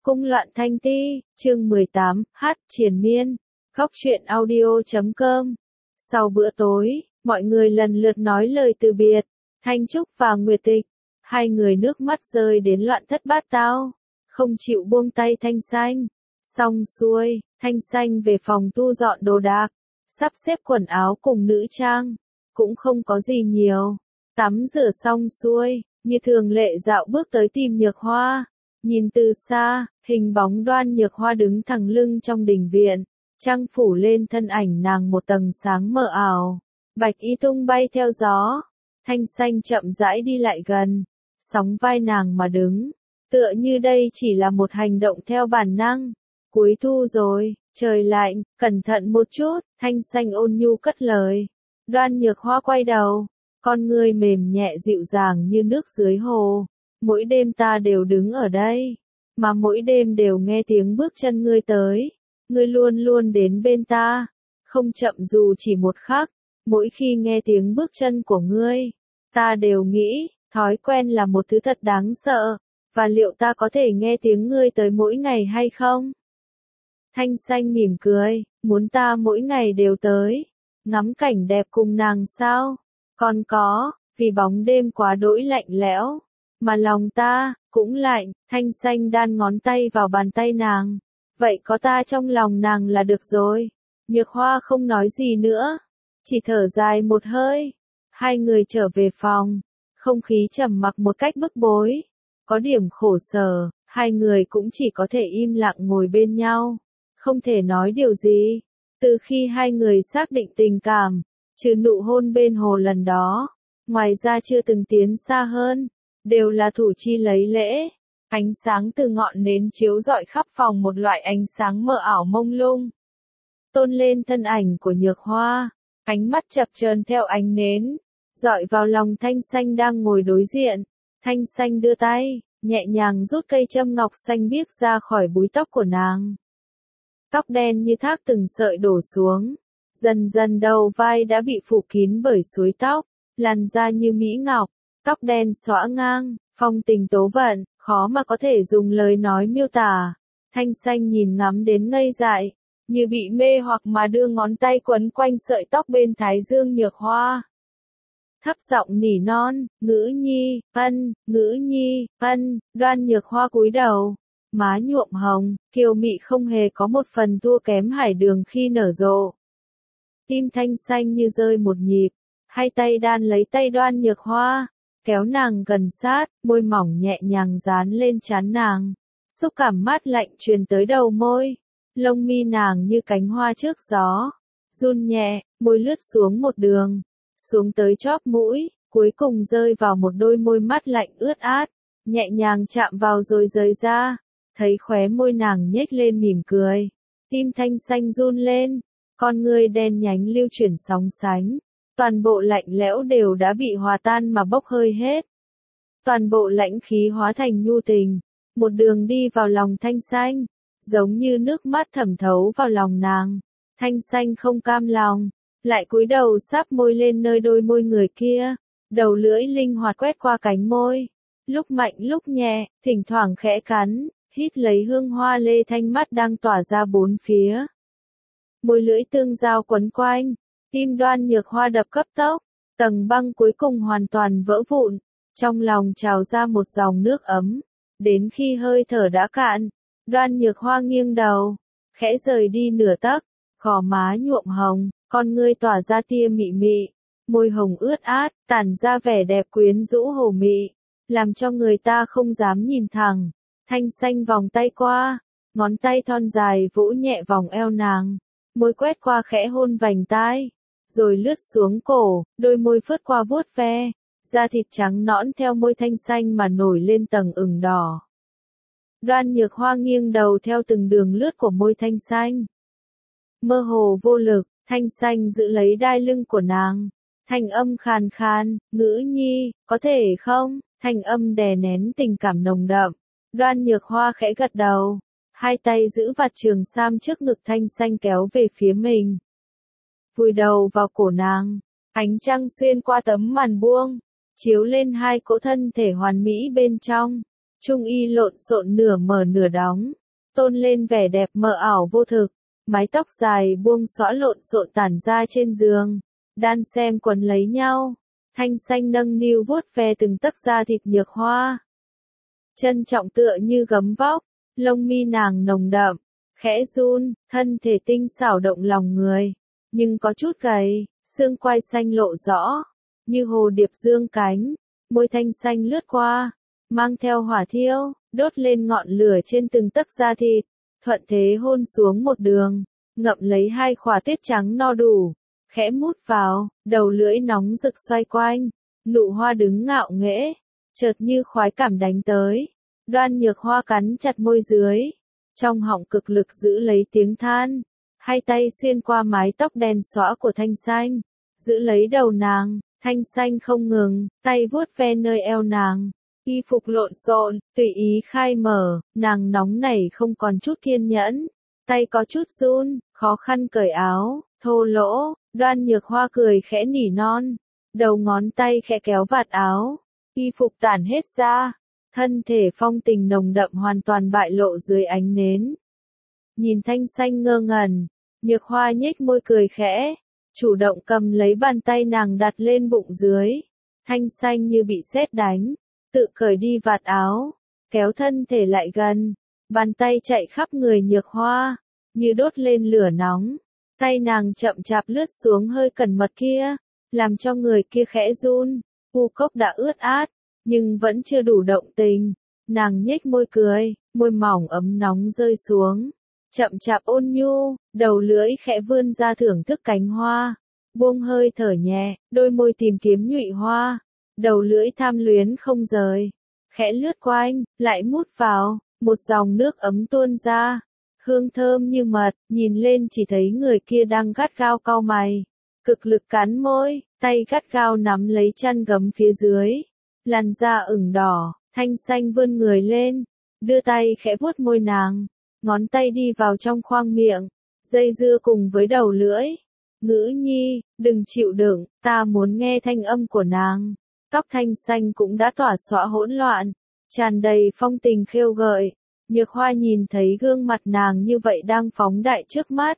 Cung loạn thanh ti, chương 18, hát triền miên, khóc truyện audio.com. Sau bữa tối, mọi người lần lượt nói lời từ biệt. Thanh Trúc và Nguyệt Tịch, hai người nước mắt rơi đến loạn thất bát tao, không chịu buông tay Thanh Xanh. Xong xuôi, Thanh Xanh về phòng tu dọn đồ đạc, sắp xếp quần áo cùng nữ trang, cũng không có gì nhiều. Tắm rửa xong xuôi, như thường lệ dạo bước tới tìm Nhược Hoa. Nhìn từ xa, hình bóng Đoan Nhược Hoa đứng thẳng lưng trong đình viện, trăng phủ lên thân ảnh nàng một tầng sáng mờ ảo. Bạch y tung bay theo gió, Thanh Xanh chậm rãi đi lại gần, sóng vai nàng mà đứng, tựa như đây chỉ là một hành động theo bản năng. Cuối thu rồi, trời lạnh, cẩn thận một chút, Thanh Xanh ôn nhu cất lời. Đoan Nhược Hoa quay đầu, con ngươi mềm nhẹ dịu dàng như nước dưới hồ. Mỗi đêm ta đều đứng ở đây, mà mỗi đêm đều nghe tiếng bước chân ngươi tới. Ngươi luôn luôn đến bên ta, không chậm dù chỉ một khắc. Mỗi khi nghe tiếng bước chân của ngươi, ta đều nghĩ, thói quen là một thứ thật đáng sợ, và liệu ta có thể nghe tiếng ngươi tới mỗi ngày hay không? Thanh Xanh mỉm cười, muốn ta mỗi ngày đều tới, ngắm cảnh đẹp cùng nàng sao? Còn có, vì bóng đêm quá đỗi lạnh lẽo, mà lòng ta cũng lạnh. Thanh Xanh đan ngón tay vào bàn tay nàng. Vậy có ta trong lòng nàng là được rồi. Nhược Hoa không nói gì nữa, chỉ thở dài một hơi. Hai người trở về phòng, không khí trầm mặc một cách bức bối. Có điểm khổ sở, hai người cũng chỉ có thể im lặng ngồi bên nhau, không thể nói điều gì. Từ khi hai người xác định tình cảm, trừ nụ hôn bên hồ lần đó, ngoài ra chưa từng tiến xa hơn. Đều là thủ chi lấy lễ. Ánh sáng từ ngọn nến chiếu rọi khắp phòng một loại ánh sáng mờ ảo mông lung, tôn lên thân ảnh của Nhược Hoa. Ánh mắt chập chờn theo ánh nến, dọi vào lòng Thanh Xanh đang ngồi đối diện. Thanh Xanh đưa tay, nhẹ nhàng rút cây châm ngọc xanh biếc ra khỏi búi tóc của nàng. Tóc đen như thác từng sợi đổ xuống, dần dần đầu vai đã bị phủ kín bởi suối tóc, làn da như mỹ ngọc. Tóc đen xõa ngang, phong tình tố vận, khó mà có thể dùng lời nói miêu tả. Thanh Xanh nhìn ngắm đến ngây dại, như bị mê hoặc mà đưa ngón tay quấn quanh sợi tóc bên thái dương Nhược Hoa. Thấp giọng nỉ non, ngữ nhi, ngữ nhi, Đoan Nhược Hoa cúi đầu, má nhuộm hồng, kiều mị không hề có một phần thua kém hải đường khi nở rộ. Tim Thanh Xanh như rơi một nhịp, hai tay đan lấy tay Đoan Nhược Hoa, kéo nàng gần sát, môi mỏng nhẹ nhàng dán lên trán nàng. Xúc cảm mát lạnh truyền tới đầu môi, lông mi nàng như cánh hoa trước gió, run nhẹ, môi lướt xuống một đường, xuống tới chóp mũi, cuối cùng rơi vào một đôi môi mát lạnh ướt át, nhẹ nhàng chạm vào rồi rời ra. Thấy khóe môi nàng nhếch lên mỉm cười, tim Thanh Xanh run lên, con ngươi đen nhánh lưu chuyển sóng sánh. Toàn bộ lạnh lẽo đều đã bị hòa tan mà bốc hơi hết. Toàn bộ lãnh khí hóa thành nhu tình, một đường đi vào lòng Thanh Xanh, giống như nước mắt thẩm thấu vào lòng nàng. Thanh Xanh không cam lòng, lại cúi đầu sáp môi lên nơi đôi môi người kia, đầu lưỡi linh hoạt quét qua cánh môi, lúc mạnh lúc nhẹ, thỉnh thoảng khẽ cắn, hít lấy hương hoa lê thanh mát đang tỏa ra bốn phía. Môi lưỡi tương giao quấn quanh. Tim Đoan Nhược Hoa đập cấp tốc, tầng băng cuối cùng hoàn toàn vỡ vụn, trong lòng trào ra một dòng nước ấm. Đến khi hơi thở đã cạn, Đoan Nhược Hoa nghiêng đầu, khẽ rời đi nửa tấc, gò má nhuộm hồng, con ngươi tỏa ra tia mị mị, môi hồng ướt át, tản ra vẻ đẹp quyến rũ hồ mị, làm cho người ta không dám nhìn thẳng. Thanh Xanh vòng tay qua, ngón tay thon dài vỗ nhẹ vòng eo nàng, môi quét qua khẽ hôn vành tai, rồi lướt xuống cổ, đôi môi phớt qua vuốt ve, da thịt trắng nõn theo môi Thanh Xanh mà nổi lên tầng ửng đỏ. Đoan Nhược Hoa nghiêng đầu theo từng đường lướt của môi Thanh Xanh. Mơ hồ vô lực, Thanh Xanh giữ lấy đai lưng của nàng, thanh âm khàn khàn, ngữ nhi, có thể không? Thanh âm đè nén tình cảm nồng đậm. Đoan Nhược Hoa khẽ gật đầu, hai tay giữ vạt trường sam trước ngực Thanh Xanh kéo về phía mình. Vùi đầu vào cổ nàng, ánh trăng xuyên qua tấm màn buông, chiếu lên hai cỗ thân thể hoàn mỹ bên trong. Trung y lộn xộn nửa mở nửa đóng, tôn lên vẻ đẹp mờ ảo vô thực, mái tóc dài buông xõa lộn xộn tản ra trên giường, đan xem quấn lấy nhau, Thanh Xanh nâng niu vuốt ve từng tấc da thịt Nhược Hoa. Trân trọng tựa như gấm vóc, lông mi nàng nồng đậm, khẽ run, thân thể tinh xảo động lòng người, nhưng có chút gầy, xương quai xanh lộ rõ, như hồ điệp dương cánh, môi thanh xanh lướt qua, mang theo hỏa thiêu, đốt lên ngọn lửa trên từng tấc da thịt, thuận thế hôn xuống một đường, ngậm lấy hai khỏa tiết trắng no đủ, khẽ mút vào, đầu lưỡi nóng rực xoay quanh, Nụ Hoa đứng ngạo nghễ, chợt như khoái cảm đánh tới, Đoan Nhược Hoa cắn chặt môi dưới, trong họng cực lực giữ lấy tiếng than, hai tay xuyên qua mái tóc đen xõa của Thanh Xanh, giữ lấy đầu nàng, Thanh Xanh không ngừng, tay vuốt ve nơi eo nàng. Y phục lộn xộn, tùy ý khai mở, nàng nóng nảy không còn chút kiên nhẫn, tay có chút run, khó khăn cởi áo, thô lỗ, Đoan Nhược Hoa cười khẽ nỉ non, đầu ngón tay khẽ kéo vạt áo, y phục tản hết ra, thân thể phong tình nồng đậm hoàn toàn bại lộ dưới ánh nến. Nhìn Thanh Xanh ngơ ngẩn, Nhược Hoa nhếch môi cười khẽ, chủ động cầm lấy bàn tay nàng đặt lên bụng dưới, Thanh Xanh như bị sét đánh. Tự cởi đi vạt áo, kéo thân thể lại gần, bàn tay chạy khắp người Nhược Hoa, như đốt lên lửa nóng, tay nàng chậm chạp lướt xuống hơi cẩn mật kia, làm cho người kia khẽ run, u cốc đã ướt át, nhưng vẫn chưa đủ động tình, nàng nhếch môi cười, môi mỏng ấm nóng rơi xuống, chậm chạp ôn nhu, đầu lưỡi khẽ vươn ra thưởng thức cánh hoa, buông hơi thở nhẹ, đôi môi tìm kiếm nhụy hoa. Đầu lưỡi tham luyến không rời, khẽ lướt quanh, lại mút vào, một dòng nước ấm tuôn ra, hương thơm như mật, nhìn lên chỉ thấy người kia đang gắt gao cau mày, cực lực cắn môi, tay gắt gao nắm lấy chăn gấm phía dưới, làn da ửng đỏ, Thanh Xanh vươn người lên, đưa tay khẽ vuốt môi nàng, ngón tay đi vào trong khoang miệng, dây dưa cùng với đầu lưỡi. Ngữ nhi, đừng chịu đựng, ta muốn nghe thanh âm của nàng. Tóc Thanh Xanh cũng đã tỏa xõa hỗn loạn, tràn đầy phong tình khêu gợi. Nhược Hoa nhìn thấy gương mặt nàng như vậy đang phóng đại trước mắt.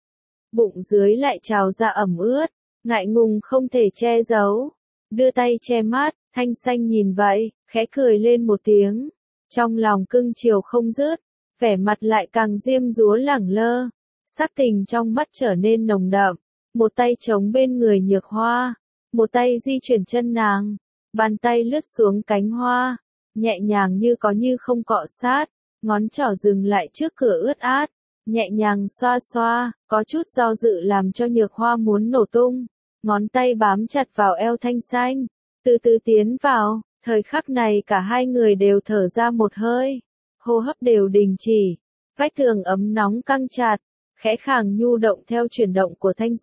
Bụng dưới lại trào ra ẩm ướt, ngại ngùng không thể che giấu. Đưa tay che mắt, Thanh Xanh nhìn vậy, khẽ cười lên một tiếng. Trong lòng cưng chiều không dứt, vẻ mặt lại càng diêm dúa lẳng lơ. Sắc tình trong mắt trở nên nồng đậm, một tay chống bên người Nhược Hoa, một tay di chuyển chân nàng. Bàn tay lướt xuống cánh hoa, nhẹ nhàng như có như không cọ sát, ngón trỏ dừng lại trước cửa ướt át, nhẹ nhàng xoa xoa, có chút do dự làm cho Nhược Hoa muốn nổ tung, ngón tay bám chặt vào eo Thanh Xanh, từ từ tiến vào, thời khắc này cả hai người đều thở ra một hơi, hô hấp đều đình chỉ, vách tường ấm nóng căng chặt, khẽ khàng nhu động theo chuyển động của Thanh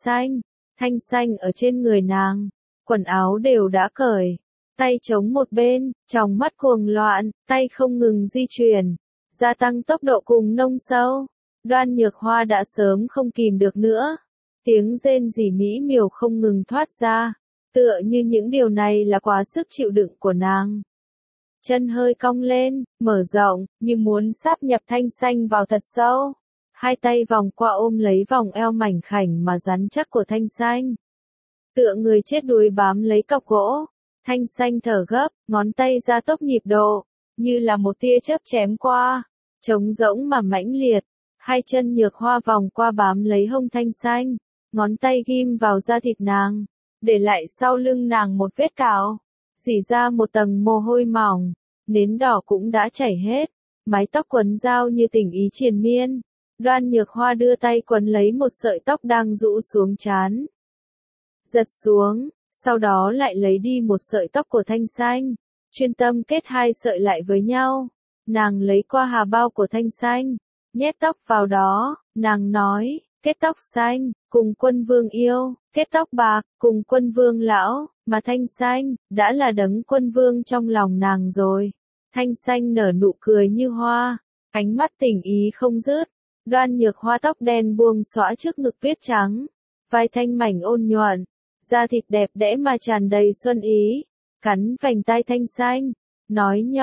Xanh ở trên người nàng, quần áo đều đã cởi. Tay chống một bên, trong mắt cuồng loạn, tay không ngừng di chuyển, gia tăng tốc độ cùng nông sâu. Đoan Nhược Hoa đã sớm không kìm được nữa. Tiếng rên rỉ mỹ miều không ngừng thoát ra, tựa như những điều này là quá sức chịu đựng của nàng. Chân hơi cong lên, mở rộng, như muốn sáp nhập Thanh Xanh vào thật sâu. Hai tay vòng qua ôm lấy vòng eo mảnh khảnh mà rắn chắc của Thanh Xanh. Tựa người chết đuối bám lấy cọc gỗ. Thanh Xanh thở gấp, ngón tay ra tốc nhịp độ, như là một tia chớp chém qua, trống rỗng mà mãnh liệt. Hai chân Nhược Hoa vòng qua bám lấy hông Thanh Xanh, ngón tay ghim vào da thịt nàng, để lại sau lưng nàng một vết cào, rỉ ra một tầng mồ hôi mỏng, nến đỏ cũng đã chảy hết, mái tóc quấn dao như tình ý triền miên. Đoan Nhược Hoa đưa tay quấn lấy một sợi tóc đang rũ xuống trán, giật xuống. Sau đó lại lấy đi một sợi tóc của Thanh Xanh, chuyên tâm kết hai sợi lại với nhau. Nàng lấy qua hà bao của Thanh Xanh, nhét tóc vào đó, nàng nói, kết tóc xanh, cùng Quân Vương yêu, kết tóc bạc, cùng Quân Vương lão, mà Thanh Xanh, đã là đấng Quân Vương trong lòng nàng rồi. Thanh Xanh nở nụ cười như hoa, ánh mắt tình ý không dứt. Đoan Nhược Hoa tóc đen buông xõa trước ngực viết trắng, vai thanh mảnh ôn nhuận. Da thịt đẹp đẽ mà tràn đầy xuân ý, cắn vành tai Thanh Xanh, nói nhỏ,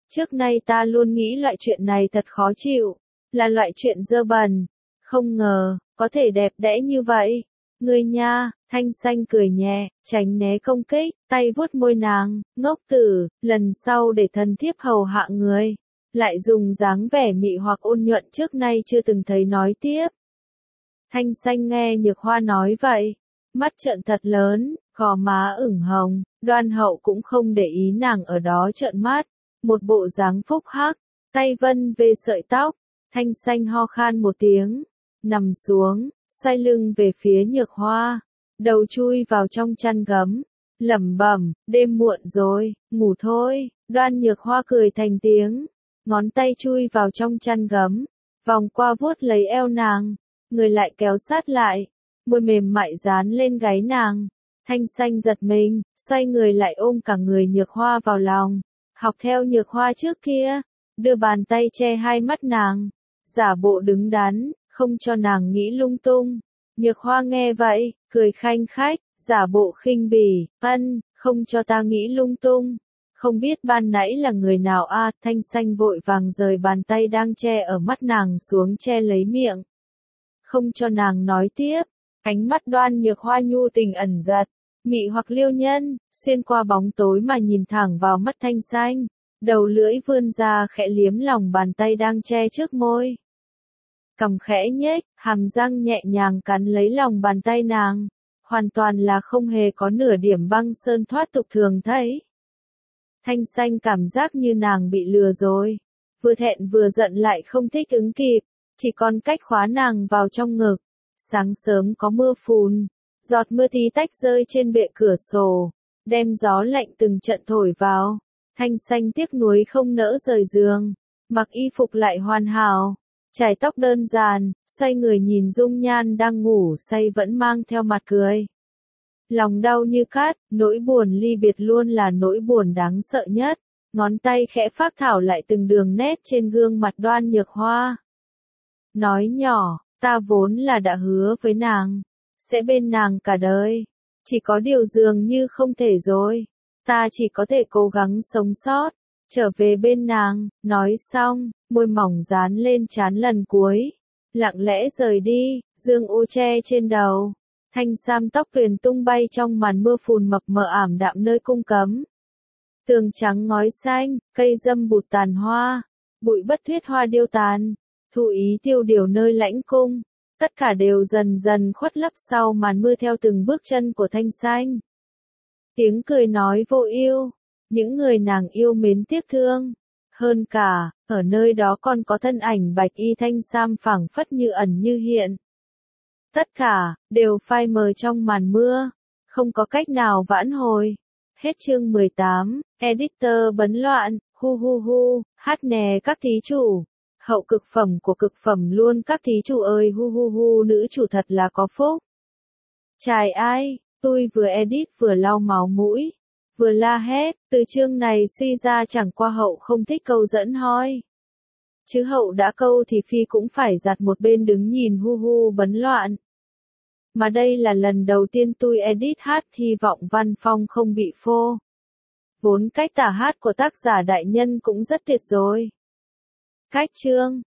Trước nay ta luôn nghĩ loại chuyện này thật khó chịu, là loại chuyện dơ bẩn. Không ngờ, có thể đẹp đẽ như vậy. Ngươi nha, Thanh Xanh cười nhẹ, tránh né công kích, tay vuốt môi nàng, ngốc tử, lần sau để thần thiếp hầu hạ người. Lại dùng dáng vẻ mị hoặc ôn nhuận trước nay chưa từng thấy nói tiếp. Thanh Xanh nghe Nhược Hoa nói vậy, mắt trợn thật lớn, gò má ửng hồng, Đoan Hậu cũng không để ý nàng ở đó trợn mắt, một bộ dáng phúc hắc, tay vân về sợi tóc, Thanh Xanh ho khan một tiếng, nằm xuống, xoay lưng về phía Nhược Hoa, đầu chui vào trong chăn gấm, lẩm bẩm, đêm muộn rồi, ngủ thôi. Đoan Nhược Hoa cười thành tiếng, ngón tay chui vào trong chăn gấm, vòng qua vuốt lấy eo nàng, người lại kéo sát lại, môi mềm mại dán lên gáy nàng. Thanh Xanh giật mình, xoay người lại ôm cả người Nhược Hoa vào lòng, học theo Nhược Hoa trước kia, đưa bàn tay che hai mắt nàng, giả bộ đứng đắn, không cho nàng nghĩ lung tung. Nhược Hoa nghe vậy, cười khanh khách, giả bộ khinh bỉ, không cho ta nghĩ lung tung. Không biết ban nãy là người nào a? Thanh Xanh vội vàng rời bàn tay đang che ở mắt nàng xuống che lấy miệng. Không cho nàng nói tiếp, ánh mắt Đoan Nhược Hoa nhu tình ẩn giật, mị hoặc liêu nhân, xuyên qua bóng tối mà nhìn thẳng vào mắt Thanh Xanh, đầu lưỡi vươn ra khẽ liếm lòng bàn tay đang che trước môi. Cằm khẽ nhếch, hàm răng nhẹ nhàng cắn lấy lòng bàn tay nàng, hoàn toàn là không hề có nửa điểm băng sơn thoát tục thường thấy. Thanh Xanh cảm giác như nàng bị lừa rồi, vừa thẹn vừa giận lại không thích ứng kịp, chỉ còn cách khóa nàng vào trong ngực. Sáng sớm có mưa phùn, giọt mưa tí tách rơi trên bệ cửa sổ, đem gió lạnh từng trận thổi vào. Thanh Xanh tiếc nuối không nỡ rời giường, mặc y phục lại hoàn hảo, chải tóc đơn giản, xoay người nhìn dung nhan đang ngủ say vẫn mang theo mặt cười. Lòng đau như cắt, nỗi buồn ly biệt luôn là nỗi buồn đáng sợ nhất. Ngón tay khẽ phác thảo lại từng đường nét trên gương mặt Đoan Nhược Hoa. Nói nhỏ, ta vốn là đã hứa với nàng, sẽ bên nàng cả đời. Chỉ có điều dường như không thể rồi. Ta chỉ có thể cố gắng sống sót, trở về bên nàng. Nói xong, môi mỏng dán lên trán lần cuối. Lặng lẽ rời đi, dương ô che trên đầu. Thanh sam tóc tuyền tung bay trong màn mưa phùn mập mờ ảm đạm nơi cung cấm. Tường trắng ngói xanh, cây dâm bụt tàn hoa, bụi bất thuyết hoa điêu tàn, thụ ý tiêu điều nơi lãnh cung, tất cả đều dần dần khuất lấp sau màn mưa theo từng bước chân của Thanh Xanh. Tiếng cười nói vô ưu, những người nàng yêu mến tiếc thương. Hơn cả, ở nơi đó còn có thân ảnh bạch y thanh sam phảng phất như ẩn như hiện. Tất cả, đều phai mờ trong màn mưa, không có cách nào vãn hồi. Hết chương 18, editor bấn loạn, hu hu hu, hát nè các thí chủ. Hậu cực phẩm của cực phẩm luôn các thí chủ ơi hu hu hu nữ chủ thật là có phúc. Chài ai, tôi vừa edit vừa lau máu mũi, vừa la hét, từ chương này suy ra chẳng qua hậu không thích câu dẫn hoi. Chứ hậu đã câu thì phi cũng phải giặt một bên đứng nhìn hu hu bấn loạn. Mà đây là lần đầu tiên tôi edit hát hy vọng văn phong không bị phô. Vốn cách tả hát của tác giả đại nhân cũng rất tuyệt rồi. Cách chương